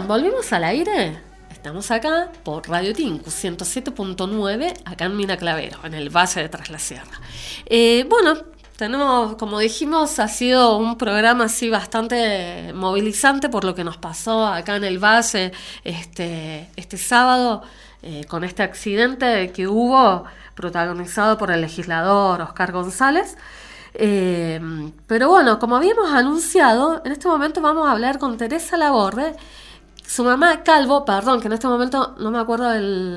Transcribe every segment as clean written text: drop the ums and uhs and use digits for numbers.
¿Volvimos al aire? Estamos acá por Radio Tinku 107.9, acá en Mina Clavero, en el Valle de Tras la Sierra. Bueno, tenemos, como dijimos, ha sido un programa así bastante movilizante por lo que nos pasó acá en el Valle este sábado, con este accidente que hubo, protagonizado por el legislador Oscar González. Pero bueno, como habíamos anunciado, en este momento vamos a hablar con Teresa Laborde, su mamá Calvo, perdón, que en este momento no me acuerdo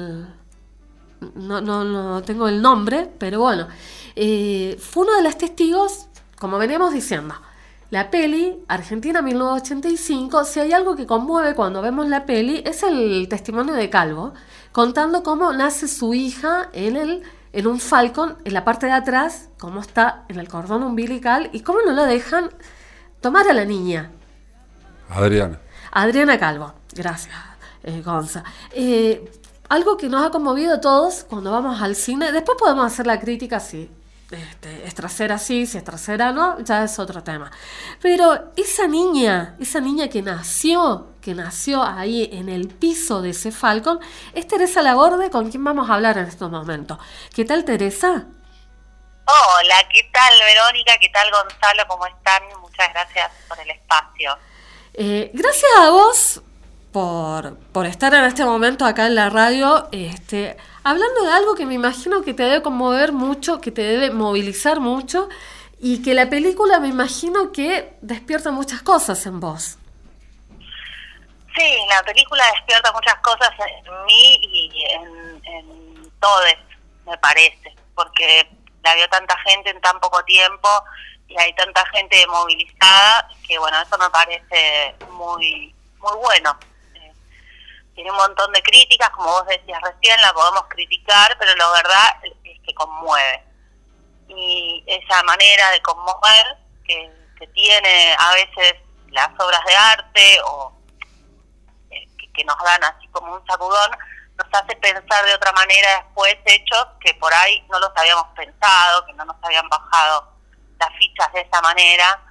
no tengo el nombre, pero bueno, fue uno de los testigos, como veníamos diciendo. La peli Argentina 1985, si hay algo que conmueve cuando vemos la peli, es el testimonio de Calvo, contando cómo nace su hija en un Falcon, en la parte de atrás, cómo está en el cordón umbilical y cómo no la dejan tomar a la niña. Adriana Calvo, gracias, Gonza. Algo que nos ha conmovido a todos cuando vamos al cine. Después podemos hacer la crítica si es trasera sí, si es trasera no, ya es otro tema. Pero esa niña que nació ahí en el piso de ese Falcon, es Teresa Laborde, con quien vamos a hablar en estos momentos. ¿Qué tal, Teresa? Hola, ¿qué tal, Verónica? ¿Qué tal, Gonzalo? ¿Cómo están? Muchas gracias por el espacio. Gracias a vos por estar en este momento acá en la radio, hablando de algo que me imagino que te debe conmover mucho, que te debe movilizar mucho, y que la película me imagino que despierta muchas cosas en vos. Sí, la película despierta muchas cosas en mí y en todos, me parece, porque la vio tanta gente en tan poco tiempo y hay tanta gente movilizada que, bueno, eso me parece muy, muy bueno. Tiene un montón de críticas, como vos decías recién, la podemos criticar, pero la verdad es que conmueve. Y esa manera de conmover que tiene a veces las obras de arte o que nos dan así como un sacudón, nos hace pensar de otra manera después hechos que por ahí no los habíamos pensado, que no nos habían bajado las fichas de esa manera.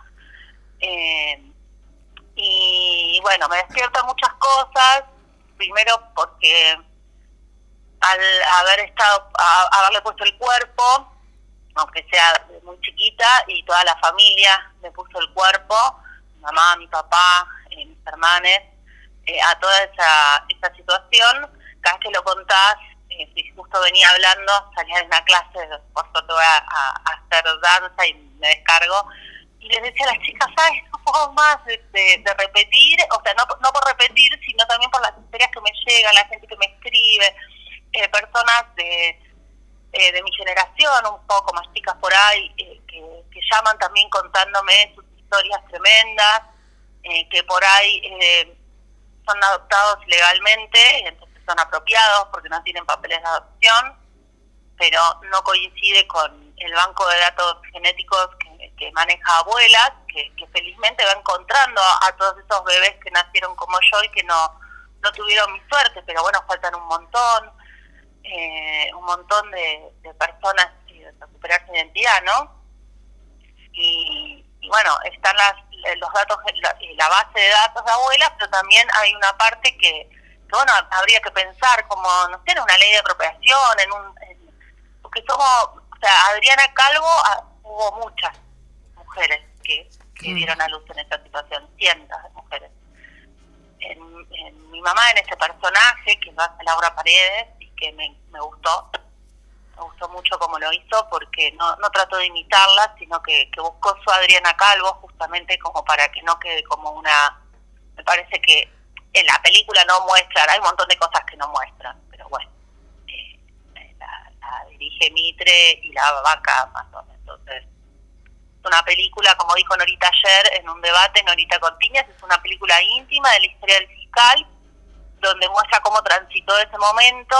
Y bueno, me despierta muchas cosas. Primero porque al haberle puesto el cuerpo, aunque sea muy chiquita, y toda la familia le puso el cuerpo, mi mamá, mi papá, mis hermanos, a toda esa situación. Cada vez que lo contás, si justo venía hablando, salía de una clase, por suerte voy a hacer danza y me descargo, y les decía a las chicas, ¿sabes? No puedo más de repetir, o sea, no por repetir, sino también por las historias que me llegan, la gente que me escribe, personas de mi generación, un poco más chicas por ahí, que llaman también contándome sus historias tremendas, que por ahí son adoptados legalmente, entonces son apropiados porque no tienen papeles de adopción, pero no coincide con el banco de datos genéticos que maneja abuelas, que felizmente va encontrando a todos esos bebés que nacieron como yo y que no tuvieron mi suerte, pero bueno, faltan un montón de personas de recuperar su identidad, ¿no? Y bueno, están los datos, la base de datos de abuelas, pero también hay una parte que bueno, habría que pensar como, no sé, en una ley de apropiación, porque Adriana Calvo, hubo muchas mujeres que dieron a luz en esta situación, cientos de mujeres. En mi mamá, en ese personaje que lo hace Laura Paredes, y que me gustó mucho cómo lo hizo, porque no trató de imitarla, sino que buscó su Adriana Calvo justamente como para que no quede como una... Me parece que en la película no muestran, hay un montón de cosas que no muestran, pero bueno, la dirige Mitre y la vaca Amazon. Entonces, es una película, como dijo Norita ayer en un debate, Norita Cortiñas, es una película íntima de la historia del fiscal, donde muestra cómo transitó ese momento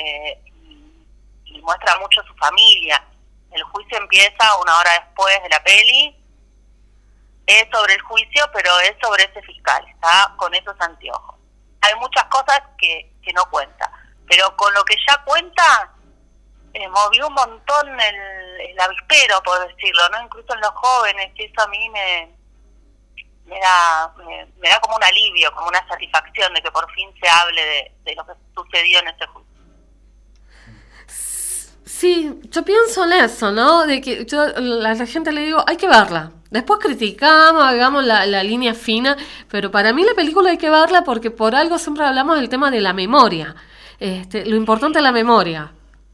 y muestra mucho su familia. El juicio empieza una hora después de la peli. Es sobre el juicio, pero es sobre ese fiscal, está con esos anteojos. Hay muchas cosas que no cuenta, pero con lo que ya cuenta, movió un montón el avispero, por decirlo, ¿no? Incluso en los jóvenes, y eso a mí me me da como un alivio, como una satisfacción de que por fin se hable de lo que sucedió en ese juicio. Sí, yo pienso en eso, ¿no? De que yo a la gente le digo, hay que verla. Después criticamos, hagamos la línea fina, pero para mí la película hay que verla porque por algo siempre hablamos del tema de la memoria. Lo importante es la memoria.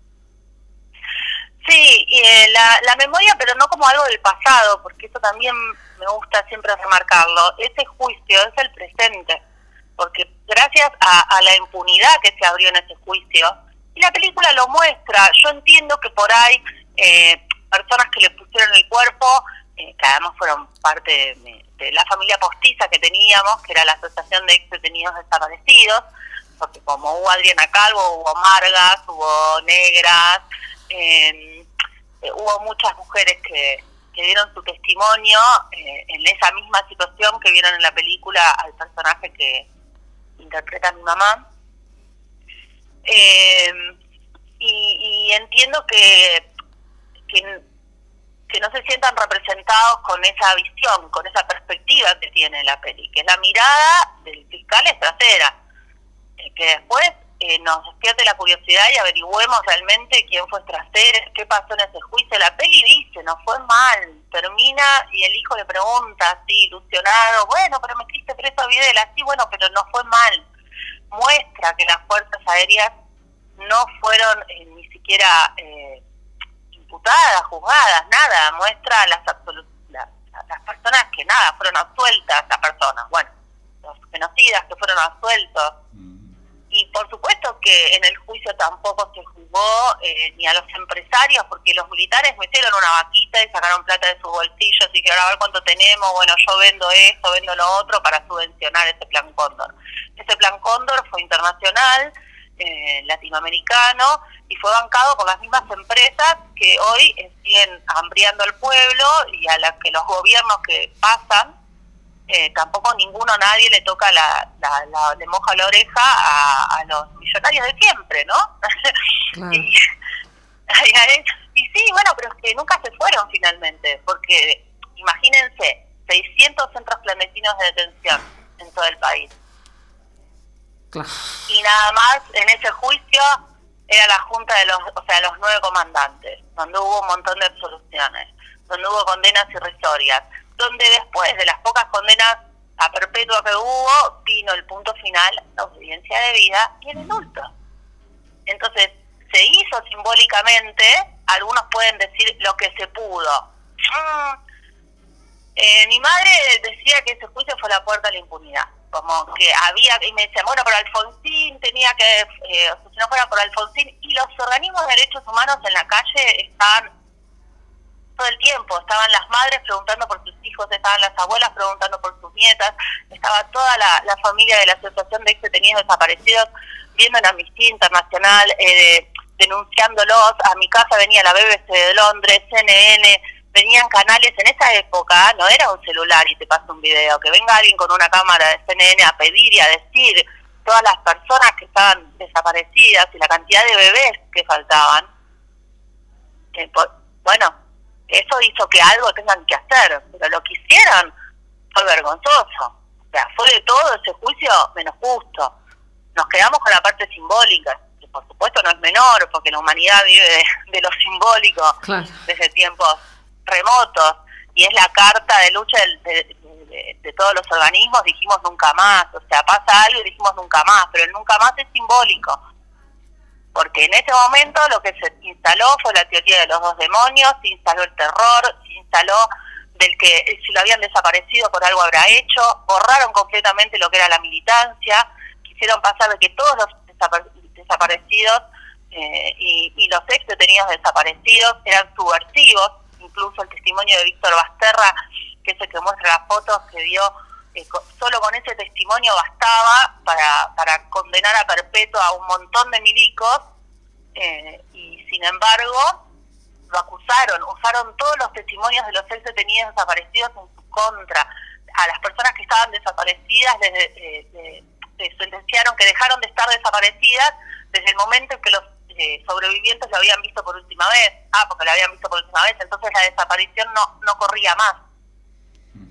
Sí, la memoria, pero no como algo del pasado, porque eso también me gusta siempre remarcarlo. Ese juicio es el presente, porque gracias a la impunidad que se abrió en ese juicio, y la película lo muestra, yo entiendo que por ahí personas que le pusieron el cuerpo, que además fueron parte de la familia postiza que teníamos, que era la Asociación de Ex Detenidos Desaparecidos, porque como hubo Adriana Calvo, hubo Margas, hubo Negras, hubo muchas mujeres que dieron su testimonio en esa misma situación que vieron en la película al personaje que interpreta a mi mamá. Y entiendo que no se sientan representados con esa visión, con esa perspectiva que tiene la peli, que es la mirada del fiscal es trasera, que después nos despierte la curiosidad y averigüemos realmente quién fue trasera, qué pasó en ese juicio. La peli dice, no fue mal, termina y el hijo le pregunta así, ilusionado, bueno, pero metiste preso a Videla, sí, bueno, pero no fue mal. Muestra que las fuerzas aéreas no fueron ni siquiera imputadas, juzgadas, nada. Muestra a las personas que nada, fueron absueltas, las personas, bueno, los genocidas que fueron absueltos. Y por supuesto que en el juicio tampoco se juzgó ni a los empresarios, porque los militares metieron una vaquita y sacaron plata de sus bolsillos y dijeron, a ver cuánto tenemos, bueno, yo vendo esto, vendo lo otro para subvencionar ese Plan Cóndor. Ese Plan Cóndor fue internacional, latinoamericano, y fue bancado por las mismas empresas que hoy siguen hambriando al pueblo y a las que los gobiernos que pasan, tampoco nadie le toca le moja la oreja a los millonarios de siempre, ¿no? Claro. y sí, bueno, pero es que nunca se fueron finalmente, porque imagínense, 600 centros clandestinos de detención en todo el país. Claro. Y nada más en ese juicio era la junta de los 9 comandantes, donde hubo un montón de absoluciones, donde hubo condenas irrisorias, donde después de las pocas condenas a perpetua que hubo, vino el punto final, la audiencia de vida y el indulto. Entonces, se hizo simbólicamente, algunos pueden decir lo que se pudo. Mi madre decía que ese juicio fue la puerta a la impunidad, como que había, y me decía, bueno, pero Alfonsín tenía que, si no fuera por Alfonsín, y los organismos de derechos humanos en la calle estaban todo el tiempo, estaban las madres preguntando por sus hijos, estaban las abuelas preguntando por sus nietas, estaba toda la familia de la Asociación de Ex Detenidos Desaparecidos viendo en Amnistía Internacional, denunciándolos. A mi casa venía la BBC de Londres, CNN, venían canales. En esa época no era un celular y te pasa un video, que venga alguien con una cámara de CNN a pedir y a decir todas las personas que estaban desaparecidas y la cantidad de bebés que faltaban. Bueno, eso hizo que algo tengan que hacer, pero lo que hicieron fue vergonzoso. O sea, fue de todo ese juicio menos justo. Nos quedamos con la parte simbólica, que por supuesto no es menor, porque la humanidad vive de lo simbólico, claro, desde tiempos remotos, y es la carta de lucha de todos los organismos. Dijimos nunca más, o sea, pasa algo y dijimos nunca más, pero el nunca más es simbólico. Porque en ese momento lo que se instaló fue la teoría de los dos demonios, se instaló el terror, se instaló del que si lo habían desaparecido por algo habrá hecho, borraron completamente lo que era la militancia, quisieron pasar de que todos los desaparecidos y los ex detenidos desaparecidos eran subversivos. Incluso el testimonio de Víctor Basterra, que es el que muestra las fotos que dio, solo con ese testimonio bastaba para condenar a perpetua a un montón de milicos, y sin embargo lo acusaron, usaron todos los testimonios de los ex detenidos desaparecidos en su contra. A las personas que estaban desaparecidas les sentenciaron que dejaron de estar desaparecidas desde el momento en que los sobrevivientes lo habían visto por última vez. Porque lo habían visto por última vez, entonces la desaparición no corría más.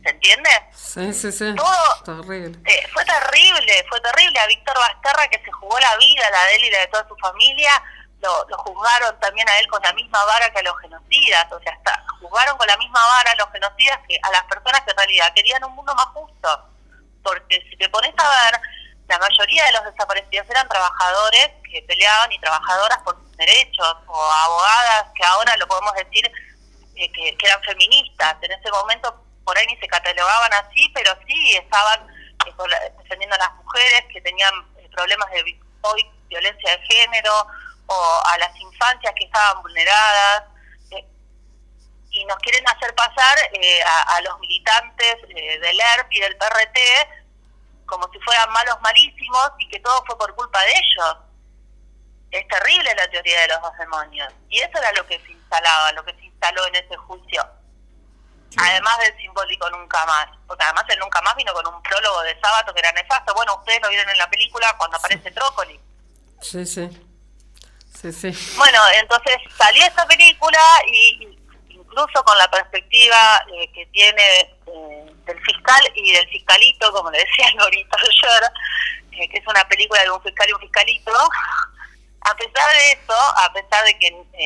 ¿se entiende? Sí. Todo terrible. fue terrible. A Víctor Basterra, que se jugó la vida, la de él y la de toda su familia, lo juzgaron también a él con la misma vara que a los genocidas, o sea, juzgaron con la misma vara a los genocidas que a las personas que en realidad querían un mundo más justo. Porque si te pones a ver, la mayoría de los desaparecidos eran trabajadores que peleaban y trabajadoras por sus derechos, o abogadas que ahora lo podemos decir que eran feministas. En ese momento por ahí ni se catalogaban así, pero sí estaban defendiendo a las mujeres que tenían problemas de hoy violencia de género, o a las infancias que estaban vulneradas, y nos quieren hacer pasar a los militantes del ERP y del PRT como si fueran malos malísimos y que todo fue por culpa de ellos. Es terrible la teoría de los dos demonios, y eso era lo que se instaló en ese juicio. Sí. Además del simbólico nunca más, porque además el nunca más vino con un prólogo de Sábato que era nefasto. Bueno, ustedes lo vieron en la película cuando aparece Trócoli. Sí. Bueno, entonces salió esa película, y incluso con la perspectiva que tiene del fiscal y del fiscalito, como le decía Norito ayer, que es una película de un fiscal y un fiscalito. A pesar de eso, a pesar de que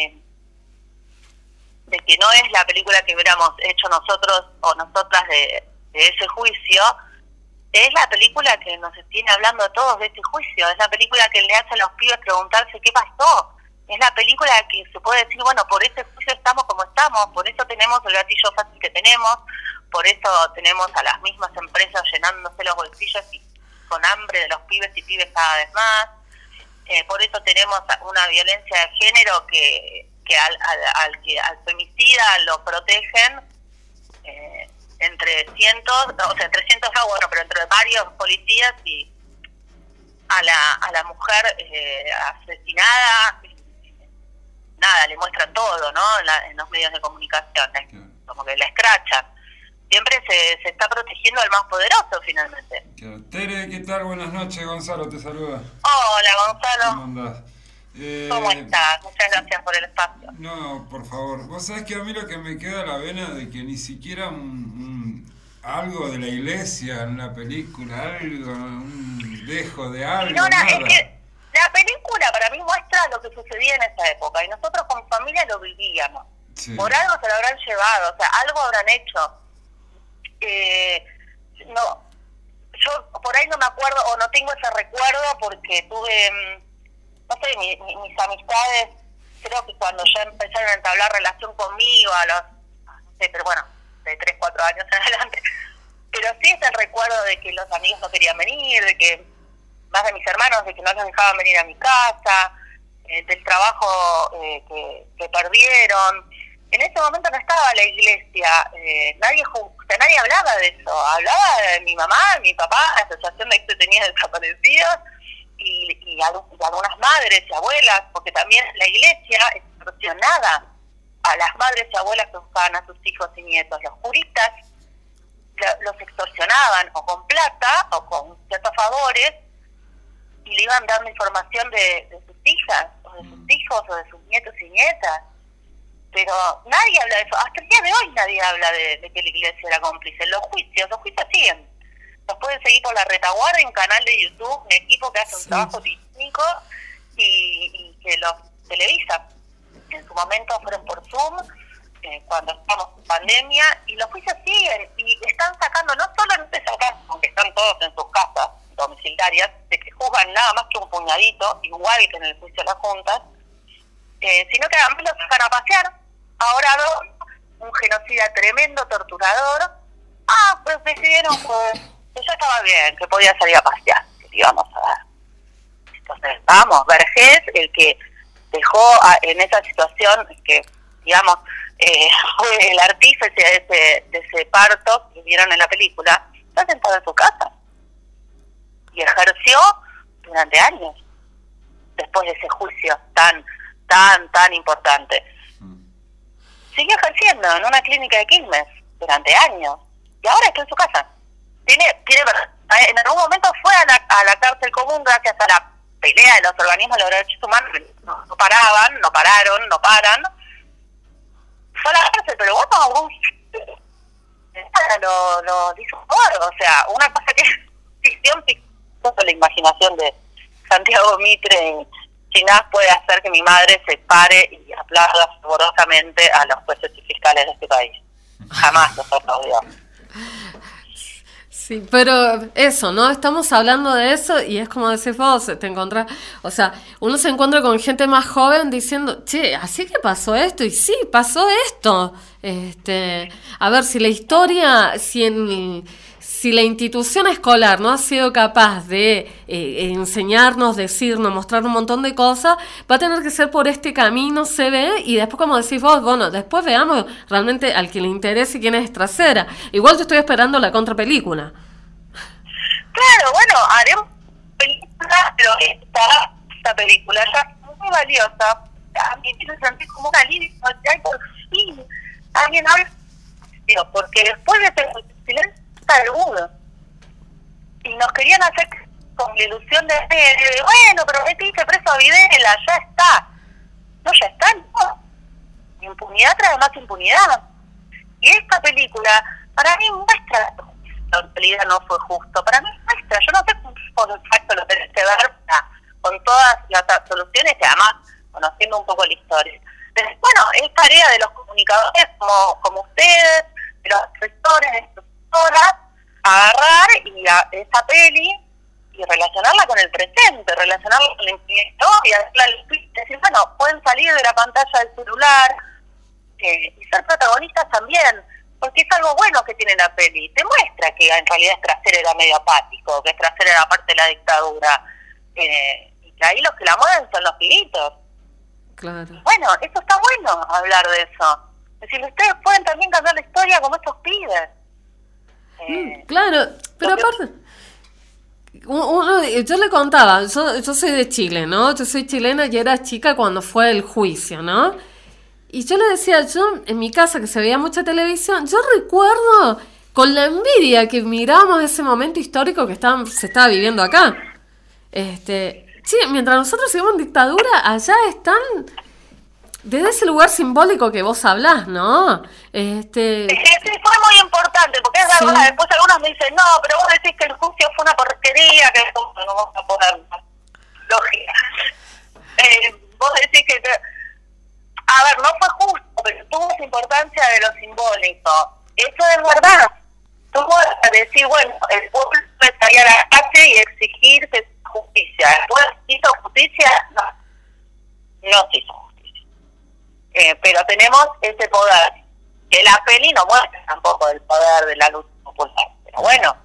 no es la película que hubiéramos hecho nosotros o nosotras de ese juicio, es la película que nos tiene hablando a todos de este juicio. Es la película que le hace a los pibes preguntarse qué pasó. Es la película que se puede decir, bueno, por ese juicio estamos como estamos, por eso tenemos el gatillo fácil que tenemos, por eso tenemos a las mismas empresas llenándose los bolsillos y con hambre de los pibes y pibes cada vez más. Por eso tenemos una violencia de género que al femicida lo protegen entre cientos, entre cientos no, bueno, pero entre varios policías, y a la mujer asesinada, nada, le muestran todo, ¿no? En los medios de comunicación, como que la escrachan. Siempre se está protegiendo al más poderoso, finalmente. Claro. Tere, ¿qué tal? Buenas noches, Gonzalo te saluda. Hola, Gonzalo. ¿Cómo andás? ¿Cómo estás? Muchas gracias por el espacio. No, por favor. Vos sabés que a mí lo que me queda a la vena de que ni siquiera algo de la iglesia en la película, algo, un dejo de algo, no, nada. Es que la película para mí muestra lo que sucedía en esa época, y nosotros como familia lo vivíamos. Sí. Por algo se lo habrán llevado, o sea, algo habrán hecho. No, yo por ahí no me acuerdo, o no tengo ese recuerdo, porque tuve, no sé, mis amistades, creo que cuando ya empezaron a entablar relación conmigo, no sé, pero bueno, de 3, 4 años en adelante, pero sí es el recuerdo de que los amigos no querían venir, de que más de mis hermanos, de que no los dejaban venir a mi casa, del trabajo que perdieron. En ese momento no estaba la iglesia, nadie hablaba de eso, hablaba de mi mamá, mi papá, la asociación de ex-detenidos desaparecidos, y algunas madres y abuelas, porque también la iglesia extorsionaba a las madres y abuelas que buscaban a sus hijos y nietos. Los curistas los extorsionaban o con plata o con ciertos favores, y le iban dando información de sus hijas o de sus hijos o de sus nietos y nietas. Pero nadie habla de eso. Hasta el día de hoy nadie habla de que la iglesia era cómplice. Los juicios siguen. Los pueden seguir por La Retaguardia, un canal de YouTube, un equipo que hace un trabajo técnico y que los televisa. En su momento fueron por Zoom, cuando estamos en pandemia, y los juicios siguen. Y están sacando, no solamente sacan, aunque están todos en sus casas domiciliarias, de que juzgan nada más que un puñadito, igual que en el juicio de las juntas, sino que además los sacan a pasear. Ahora un genocida tremendo, torturador. Pues decidieron que ya estaba bien, que podía salir a pasear, que le íbamos a dar. Entonces, vamos, Vergés, el que dejó en esa situación, que digamos fue el artífice de ese parto que vieron en la película, está sentado en su casa y ejerció durante años después de ese juicio tan importante. Siguió ejerciendo en una clínica de Quilmes durante años, y ahora está en su casa. En algún momento fue a la cárcel común gracias a la pelea de los organismos de los derechos humanos, que no pararon, no paran. Fue a la cárcel, pero bueno, lo hizo mejor. O sea, una cosa que es ficción, la imaginación de Santiago Mitre Chinás puede hacer que mi madre se pare y aplauda fervorosamente a los jueces y fiscales de este país. Jamás los aplaudió. Sí, pero eso, ¿no? Estamos hablando de eso y es como decís vos, te encontrás, o sea, uno se encuentra con gente más joven diciendo, che, así que pasó esto, y sí, pasó esto. A ver, si la historia, si la institución escolar no ha sido capaz de enseñarnos, decirnos, mostrar un montón de cosas, va a tener que ser por este camino, se ve, y después, como decís vos, bueno, después veamos realmente al que le interese quién es trasera. Igual yo estoy esperando la contrapelícula. Claro, bueno, haremos película, pero esta película ya es muy valiosa. A mí me sentí como un alivio, ay, por fin, alguien habla, porque después de ese silencio agudo, y nos querían hacer con la ilusión de bueno, pero metiste preso a Videla, ya está. No, ya está, no. Impunidad trae más impunidad. Y esta película, para mí muestra, la realidad no fue justo, para mí muestra, yo no sé por exacto lo tenés que ver con todas las soluciones, y además conociendo un poco la historia. Entonces, bueno, es tarea de los comunicadores como ustedes, de los escritores, de profesoras, agarrar y a esa peli y relacionarla con el presente, relacionarla con la historia, decir, bueno, pueden salir de la pantalla del celular y ser protagonistas también, porque es algo bueno que tiene la peli, te muestra que en realidad Estracer era medio apático, que Estracer era parte de la dictadura, y que ahí los que la mueven son los pibitos. Claro. Bueno, eso está bueno, hablar de eso. Es decir, ustedes pueden también cambiar la historia como estos pibes. Claro, pero aparte, yo le contaba, yo soy de Chile, ¿no? Yo soy chilena y era chica cuando fue el juicio, ¿no? Y yo le decía, yo en mi casa que se veía mucha televisión, yo recuerdo con la envidia que mirábamos ese momento histórico que se estaba viviendo acá. Sí, mientras nosotros seguimos en dictadura, allá están desde ese lugar simbólico que vos hablás, ¿no? Sí, fue muy importante, porque es verdad, después algunos me dicen, no, pero vos decís que el juicio fue una porquería, que no vamos a poner lógica. Vos decís que, a ver, no fue justo, pero tuvo esa importancia de lo simbólico. Eso es verdad. Tuvo que decir, bueno, el pueblo estaría a la calle y exigir justicia. ¿El pueblo hizo justicia? No se hizo justicia. Pero tenemos ese poder, que la peli no muestra tampoco el poder de la lucha popular. Pero bueno,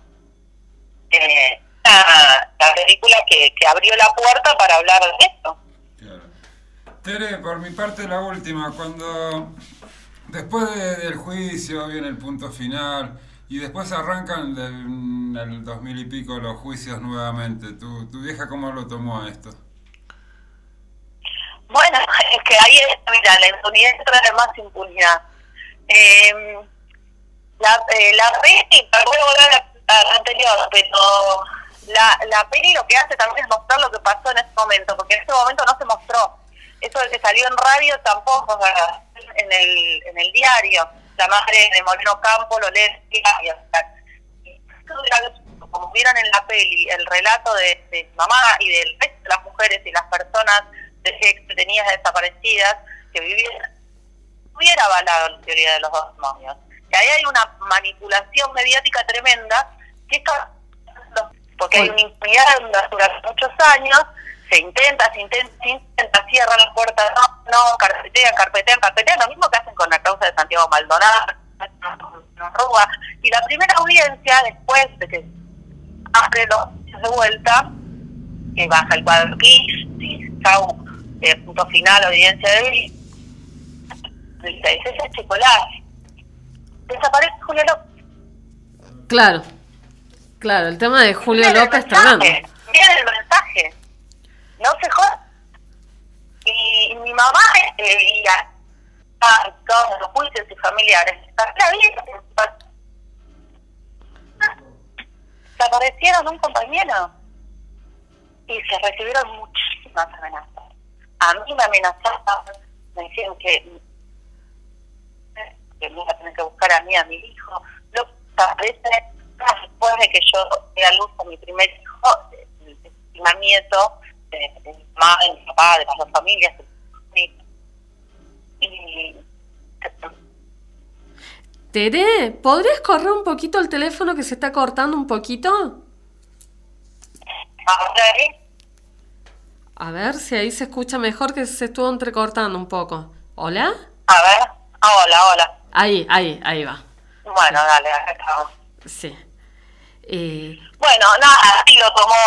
la película que abrió la puerta para hablar de esto. Claro. Tere, por mi parte la última, cuando después del juicio viene el punto final y después arrancan en el 2000 y pico los juicios nuevamente, ¿tu vieja cómo lo tomó a esto? Bueno, es que ahí mira, la impunidad trae más impunidad. La peli, voy a volver a la anterior, pero la peli lo que hace también es mostrar lo que pasó en ese momento, porque en ese momento no se mostró. Eso de que salió en radio tampoco, en el diario. La madre de Moreno Campo lo lee en el diario. Como vieron en la peli, el relato de mamá y del resto de las mujeres y las personas detenidas desaparecidas que vivían, hubiera avalado la teoría de los dos demonios. Y ahí hay una manipulación mediática tremenda que porque hay una impunidad durante muchos años, se intenta, cierran las puertas, no, carpetean, lo mismo que hacen con la causa de Santiago Maldonado, y la primera audiencia, después de que abre los juicios de vuelta, que baja el cuadro punto final, audiencia de ese chocolate, desaparece Julio López. Claro, el tema de Julio López tremendo. Miren el mensaje, no se joda. Y mi mamá y a todos los juicios y familiares, la vida desaparecieron un compañero y se recibieron muchísimas amenazas. A mí me amenazaban, me decían que me iba a tener que buscar a mí, a mi hijo. desaparece después de que yo di a luz a mi primer hijo, el primer nieto, de mi mamá, de mi papá, de las dos familias. Y Tere, ¿podrías correr un poquito el teléfono que se está cortando un poquito? ahora A ver si ahí se escucha mejor, que se estuvo entrecortando un poco. ¿Hola? a ver, hola. Ahí va. Bueno, dale, acá estamos. Sí. Bueno, nada, sí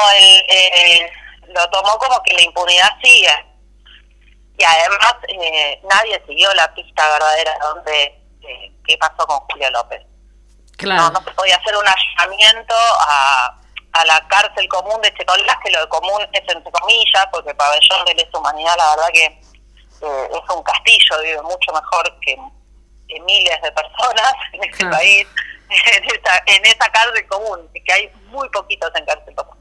lo tomó como que la impunidad sigue. Y además nadie siguió la pista verdadera de qué pasó con Julio López. Claro. No se podía hacer un allanamiento a la cárcel común de Checolás, que lo de común es entre comillas, porque el pabellón de lesa humanidad, la verdad que es un castillo, vive mucho mejor que miles de personas en este país, en esa cárcel común, que hay muy poquitos en cárcel común.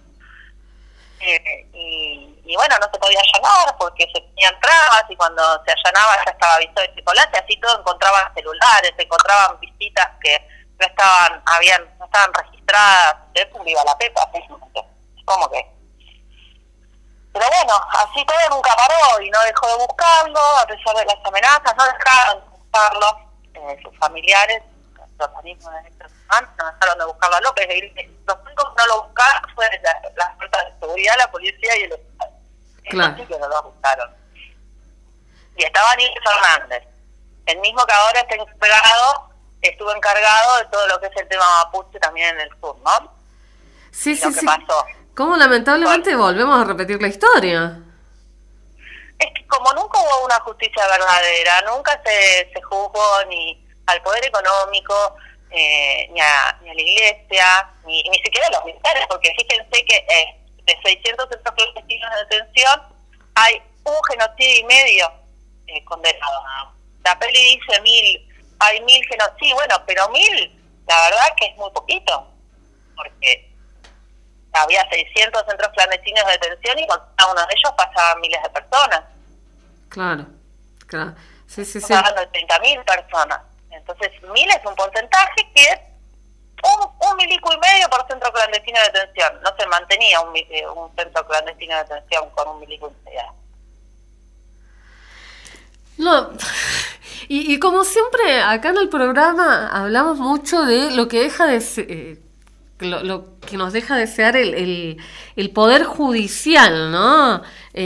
Y bueno, no se podía allanar porque se tenían trabas, y cuando se allanaba ya estaba visto de chocolate, así todo encontraban celulares, encontraban visitas que no estaban registradas. Viva la Pepa, ¿cómo que? Pero bueno, así todo nunca paró y no dejó de buscarlo, a pesar de las amenazas, no dejaron de buscarlo, sus familiares, los organismos de derechos humanos, no dejaron de buscarlo a López. Los únicos que no lo buscaron fue las fuerzas de seguridad, la policía y el Estado. Claro. Sí que no lo buscaron. Y estaba Nils Fernández, el mismo que ahora está estuvo encargado de todo lo que es el tema mapuche también en el sur, ¿no? Sí. Pasó. ¿Cómo lamentablemente volvemos a repetir la historia? Es que como nunca hubo una justicia verdadera, nunca se juzgó ni al poder económico, ni a la iglesia, ni siquiera a los militares, porque fíjense que de 600 centros clandestinos de detención hay un genocidio y medio condenado. La peli dice 1000, hay 1000 genocidios, sí, bueno, pero 1000, la verdad que es muy poquito, porque había 600 centros clandestinos de detención y con cada uno de ellos pasaban miles de personas. Claro. Sí. Estamos hablando de 30.000 personas. Entonces, 1000 es un porcentaje que es un milico y medio por centro clandestino de detención. No se mantenía un centro clandestino de detención con un milico y medio. No, y como siempre, acá en el programa hablamos mucho de lo que deja de ser... Lo que nos deja desear el poder judicial, ¿no?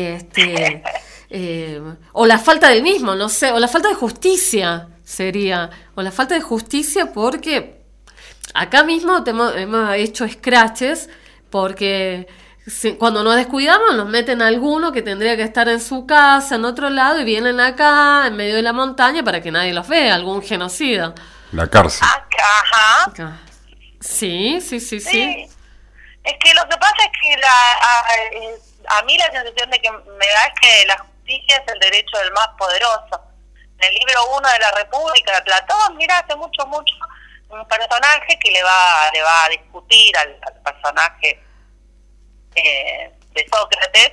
O la falta del mismo, no sé, o la falta de justicia sería, o la falta de justicia, porque acá mismo hemos hecho scratches, porque cuando nos descuidamos nos meten a alguno que tendría que estar en su casa, en otro lado, y vienen acá, en medio de la montaña, para que nadie los vea, algún genocida. La cárcel. Ajá. Sí. Es que lo que pasa es que a mí la sensación de que me da es que la justicia es el derecho del más poderoso. En el libro 1 de la República de Platón, mira, hace mucho, un personaje que le va a discutir al personaje de Sócrates,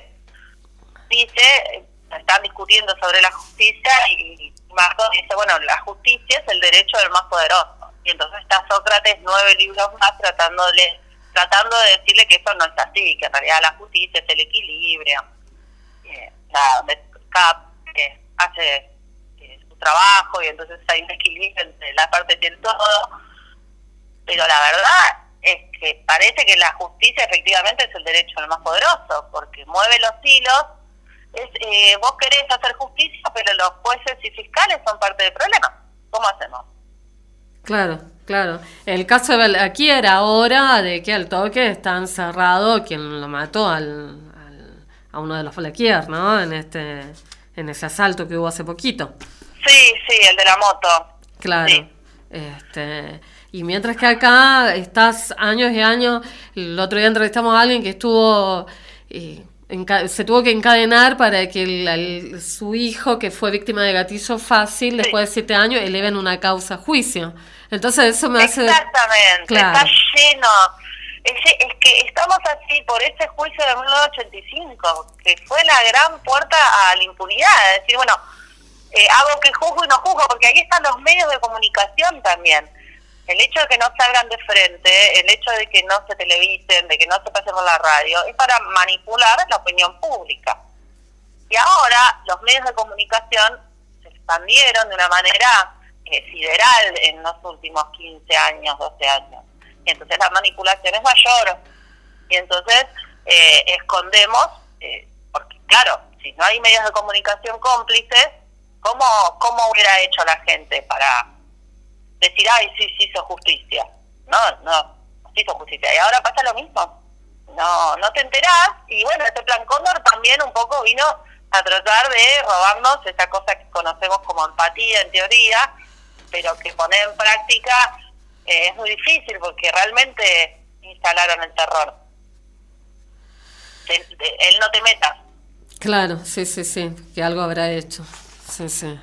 están discutiendo sobre la justicia y Marco dice, bueno, la justicia es el derecho del más poderoso. Y entonces está Sócrates 9 libros más tratando de decirle que eso no es así, que en realidad la justicia es el equilibrio, donde cada hace su trabajo y entonces hay un equilibrio entre la parte del todo. Pero la verdad es que parece que la justicia efectivamente es el derecho del más poderoso, porque mueve los hilos. Vos querés hacer justicia, pero los jueces y fiscales son parte del problema. ¿Cómo hacemos? Claro. El caso de aquí era ahora de que al toque está encerrado quien lo mató a uno de los Flaquier, ¿no? En ese asalto que hubo hace poquito. Sí, el de la moto. Claro. Sí. Y mientras que acá estás años y años, el otro día entrevistamos a alguien que estuvo... se tuvo que encadenar para que su hijo, que fue víctima de gatillo fácil, después de 7 años, eleven una causa a juicio. Entonces eso me hace... Exactamente, claro. Está lleno. Es que estamos así por ese juicio de 1985, que fue la gran puerta a la impunidad. Es decir, bueno, hago que juzgo y no juzgo, porque ahí están los medios de comunicación también. el hecho de que no salgan de frente, el hecho de que no se televisen, de que no se pasen por la radio, es para manipular la opinión pública. Y ahora los medios de comunicación se expandieron de una manera sideral en los últimos 15 años, 12 años. Y entonces la manipulación es mayor. Y entonces escondemos, porque claro, si no hay medios de comunicación cómplices, ¿cómo hubiera hecho la gente para decir, ay, sí, se hizo justicia? No se hizo justicia. Y ahora pasa lo mismo. No te enterás. Y bueno, este Plan Cóndor también un poco vino a tratar de robarnos esa cosa que conocemos como empatía en teoría, pero que poner en práctica es muy difícil porque realmente instalaron el terror. Él no te meta. Claro, sí, que algo habrá hecho. Sí.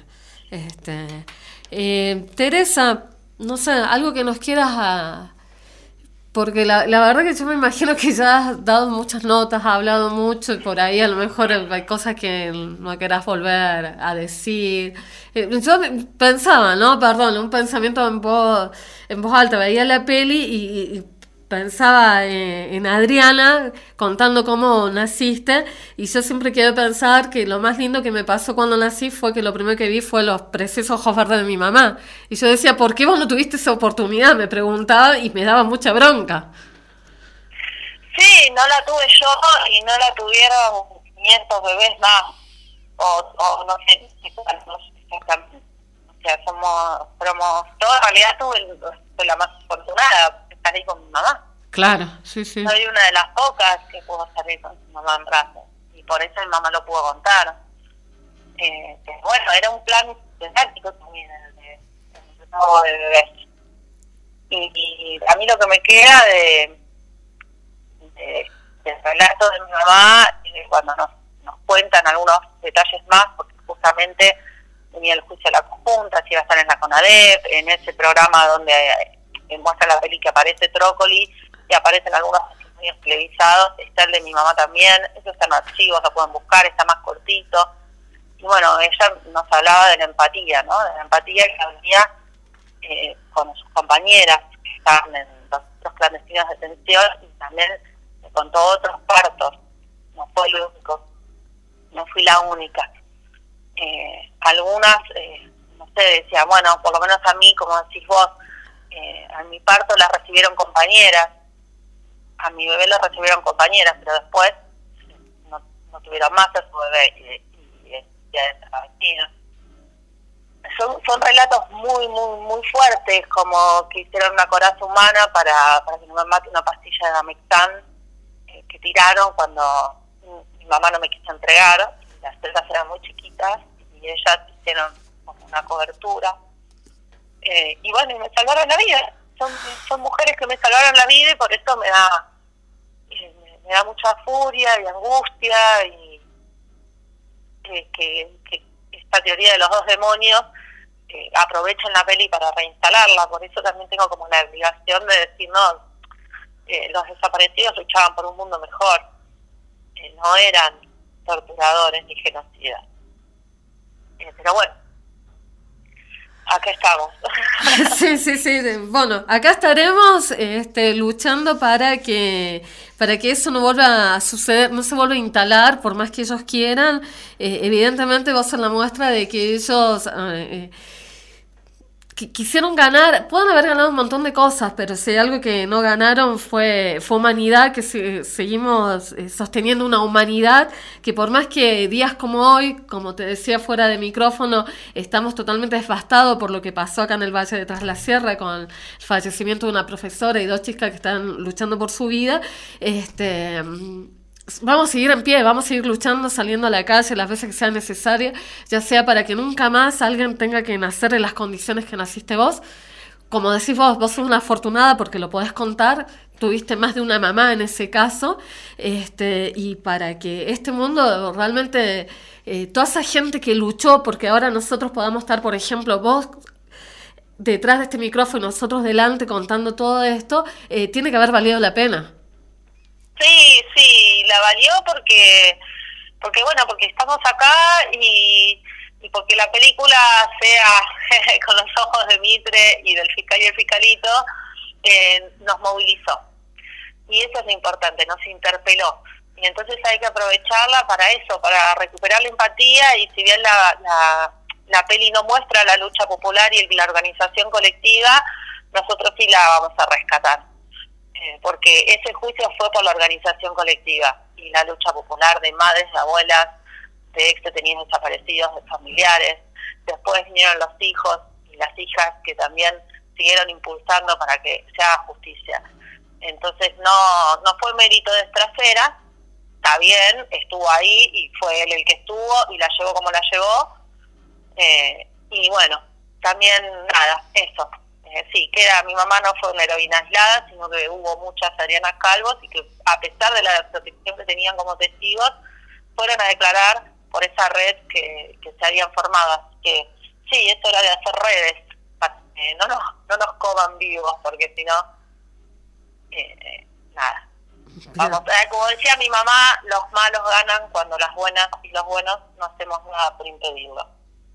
Teresa, no sé, algo que nos quieras... Porque la verdad que yo me imagino que ya has dado muchas notas, has hablado mucho y por ahí a lo mejor hay cosas que no querás volver a decir. Yo pensaba, ¿no? Perdón, un pensamiento en voz alta. Veía la peli y pensaba en Adriana contando cómo naciste y yo siempre quiero pensar que lo más lindo que me pasó cuando nací fue que lo primero que vi fue los preciosos ojos verdes de mi mamá y yo decía, ¿por qué vos no tuviste esa oportunidad? Me preguntaba y me daba mucha bronca. Sí, no la tuve yo y no la tuvieron 500 bebés más o no sé exactamente. O sea, somos yo en realidad soy la más afortunada, salir con mi mamá. Claro, sí. Soy una de las pocas que pudo salir con su mamá en brazos y por eso mi mamá lo pudo contar. Bueno, era un plan didáctico también de bebés. Y a mí lo que me queda del relato de mi mamá, cuando nos cuentan algunos detalles más, porque justamente venía el juicio de la conjunta, si iba a estar en la CONADEP, en ese programa donde muestra la peli que aparece Trócoli y aparecen algunos testimonios televisados, está el de mi mamá también, eso está en archivos, lo pueden buscar, está más cortito. Y bueno, ella nos hablaba de la empatía, ¿no? De la empatía que había con sus compañeras que estaban en los centros clandestinos de detención y también contó otros partos. No fue el único, no fui la única. Algunas, no sé, decía, bueno, por lo menos a mí, como decís vos, a mi parto la recibieron compañeras, a mi bebé la recibieron compañeras, pero después no tuvieron más a su bebé y ya desaparecieron. Son relatos muy fuertes, como que hicieron una coraza humana para que no me mate una pastilla de Gamexan que tiraron cuando mi mamá no me quiso entregar. Las celdas eran muy chiquitas y ellas hicieron como una cobertura. Y bueno, y me salvaron la vida. Son mujeres que me salvaron la vida y por eso me da mucha furia y angustia y que esta teoría de los dos demonios aprovechen la peli para reinstalarla. Por eso también tengo como la obligación de decir, no, los desaparecidos luchaban por un mundo mejor, no eran torturadores ni genocidas. Pero bueno, acá estamos. Sí. Bueno, acá estaremos luchando para que eso no vuelva a suceder, no se vuelva a instalar, por más que ellos quieran. Evidentemente vos sos la muestra de que ellos quisieron ganar, pueden haber ganado un montón de cosas, pero si algo que no ganaron fue humanidad, que seguimos sosteniendo una humanidad que por más que días como hoy, como te decía fuera de micrófono, estamos totalmente devastados por lo que pasó acá en el Valle de Tras la Sierra con el fallecimiento de una profesora y 2 chicas que están luchando por su vida. Vamos a seguir en pie, vamos a seguir luchando, saliendo a la calle las veces que sea necesaria, ya sea para que nunca más alguien tenga que nacer en las condiciones que naciste vos. Como decís vos sos una afortunada porque lo podés contar, tuviste más de una mamá en ese caso, y para que este mundo realmente, toda esa gente que luchó porque ahora nosotros podamos estar, por ejemplo, vos detrás de este micrófono y nosotros delante contando todo esto, tiene que haber valido la pena. Sí, la valió porque estamos acá y y porque la película sea con los ojos de Mitre y del fiscal y el fiscalito, nos movilizó. Y eso es lo importante, nos interpeló. Y entonces hay que aprovecharla para eso, para recuperar la empatía, y si bien la peli no muestra la lucha popular y la organización colectiva, nosotros sí la vamos a rescatar. Porque ese juicio fue por la organización colectiva y la lucha popular de madres, de abuelas, de ex detenidos desaparecidos, de familiares. Después vinieron los hijos y las hijas que también siguieron impulsando para que se haga justicia. Entonces no fue mérito de Estracera, está bien, estuvo ahí y fue él el que estuvo y la llevó como la llevó. Y bueno, también nada, eso. Sí, mi mamá no fue una heroína aislada, sino que hubo muchas Adrianas Calvos y que a pesar de la protección que tenían como testigos, fueron a declarar por esa red que se habían formado. Así que sí, es hora de hacer redes, no nos coman vivos, porque si no, nada. Vamos, como decía mi mamá, los malos ganan cuando las buenas y los buenos no hacemos nada por impedirlo.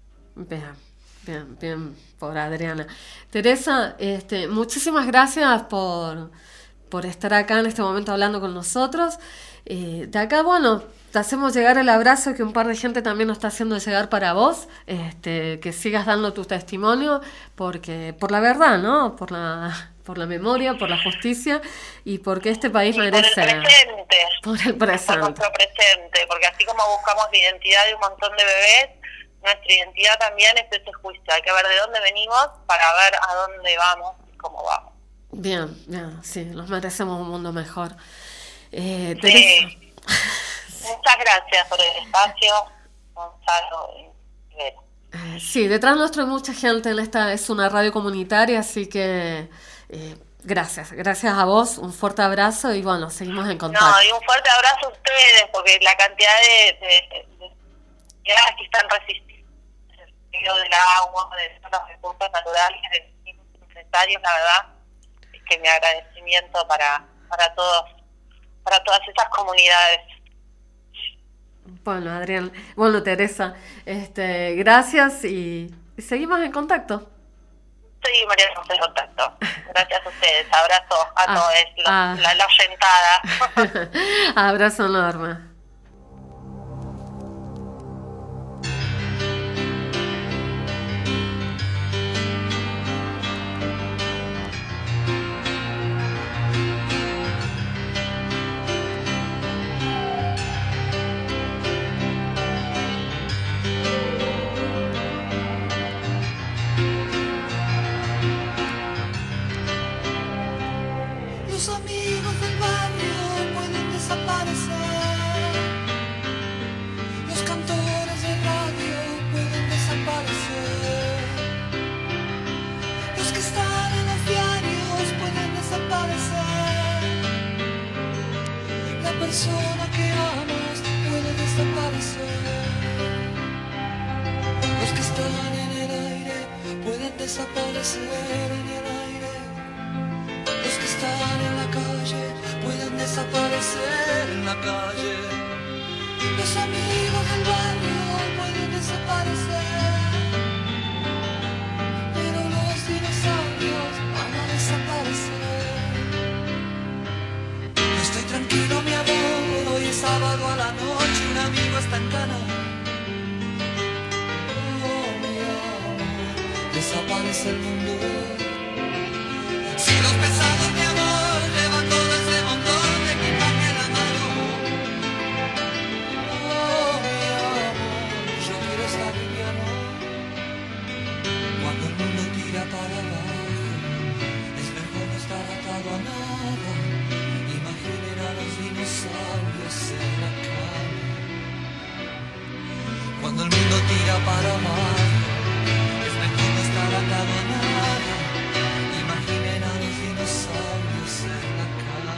Bien, por Adriana. Teresa, muchísimas gracias por estar acá en este momento hablando con nosotros. De acá, bueno, te hacemos llegar el abrazo que un par de gente también nos está haciendo llegar para vos, que sigas dando tu testimonio, porque por la verdad, ¿no? Por la memoria, por la justicia y porque este país merece... Por el presente. Por nuestro presente, porque así como buscamos la identidad de un montón de bebés, nuestra identidad también es ese juicio. Hay que ver de dónde venimos para ver a dónde vamos y cómo vamos. Bien, sí, nos merecemos un mundo mejor. Teresa. Sí. Muchas gracias por el espacio, Gonzalo y Vera. Sí, detrás nuestro hay mucha gente, esta es una radio comunitaria, así que gracias a vos, un fuerte abrazo y bueno, seguimos en contacto. No, y un fuerte abrazo a ustedes, porque la cantidad de que están resistiendo el del agua, de los recursos naturales, de los empresarios, la verdad es que mi agradecimiento para todas esas comunidades. Bueno, Teresa, gracias y seguimos en contacto. Seguimos en contacto. Gracias a ustedes. Abrazo a todos, la oyentada. Abrazo enorme. Los amigos del barrio pueden desaparecer, los cantores de radio pueden desaparecer, los que están en los diarios pueden desaparecer, la persona que amas puede desaparecer, los que están en el aire pueden desaparecer en el aire. Los que están en la calle pueden desaparecer en la calle. Los amigos del barrio pueden desaparecer, pero los dinosaurios van a desaparecer. No estoy tranquilo, mi amor, hoy es sábado a la noche, un amigo está en cana. Oh, mi amor, desaparece el mundo. Si los pesados, mi amor, llevan todo ese montón de equipaje a la mano. Oh, mi amor, yo quiero estar liviano. Cuando el mundo tira para abajo, es mejor no estar atado a nada. Imaginen a los dinosaurios en la cama. Cuando el mundo tira para abajo, es mejor no estar atado a nada. Imaginen a los dinosaurios en la cama.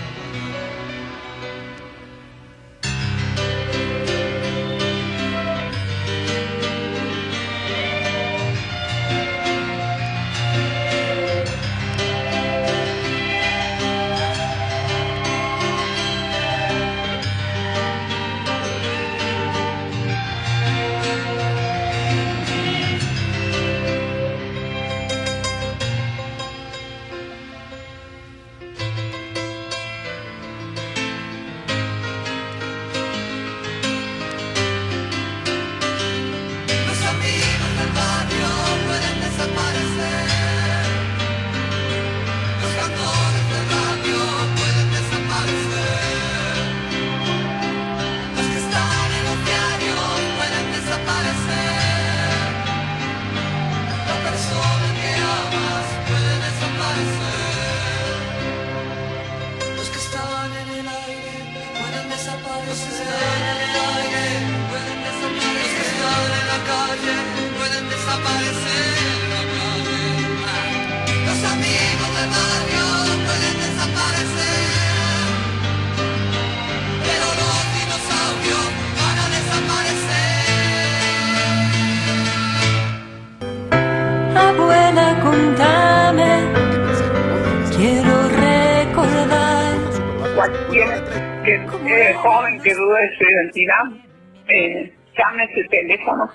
contame, quiero recordar. Cualquier joven que dude de su identidad, llame ese teléfono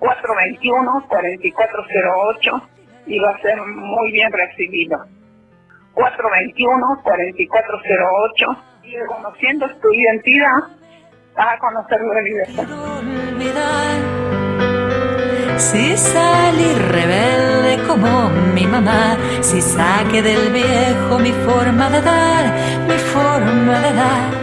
421-4408 y va a ser muy bien recibido. 421-4408, y reconociendo tu identidad vas a conocer la libertad. Si salí rebelde como mi mamá, si saqué del viejo mi forma de dar, mi forma de dar.